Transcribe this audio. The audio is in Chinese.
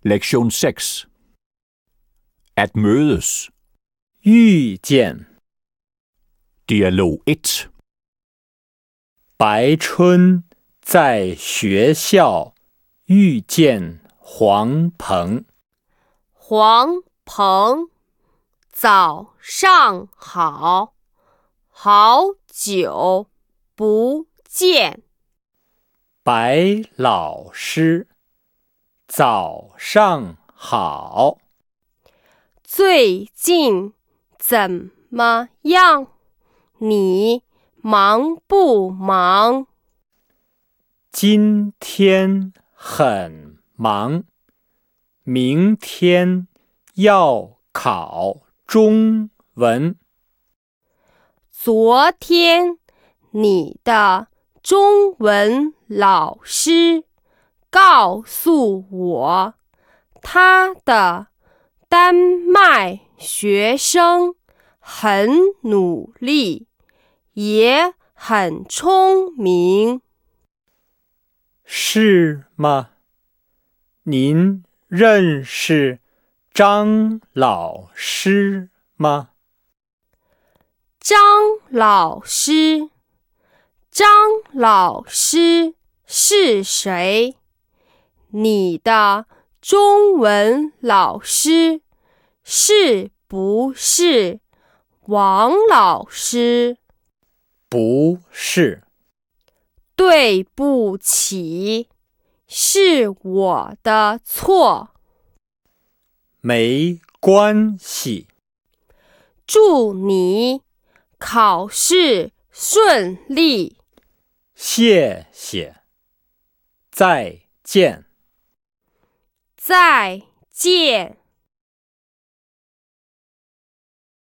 Lektion 6. At mødes. 遇见。 Dialog 1. 白春在学校遇见黄鹏。 黄鹏，早上好，好久不见。 白老师，早上好。 最近怎么样？你忙不忙？ 今天很忙，明天要考中文。 昨天你的中文老师告诉我，他的丹麦学生很努力，也很聪明。 是吗？您认识张老师吗？ 张老师，张老师是谁？你的中文老师是不是王老师？ 不是。 对不起，是我的错。 没关系。 祝你考试顺利。 谢谢。再见。 再见。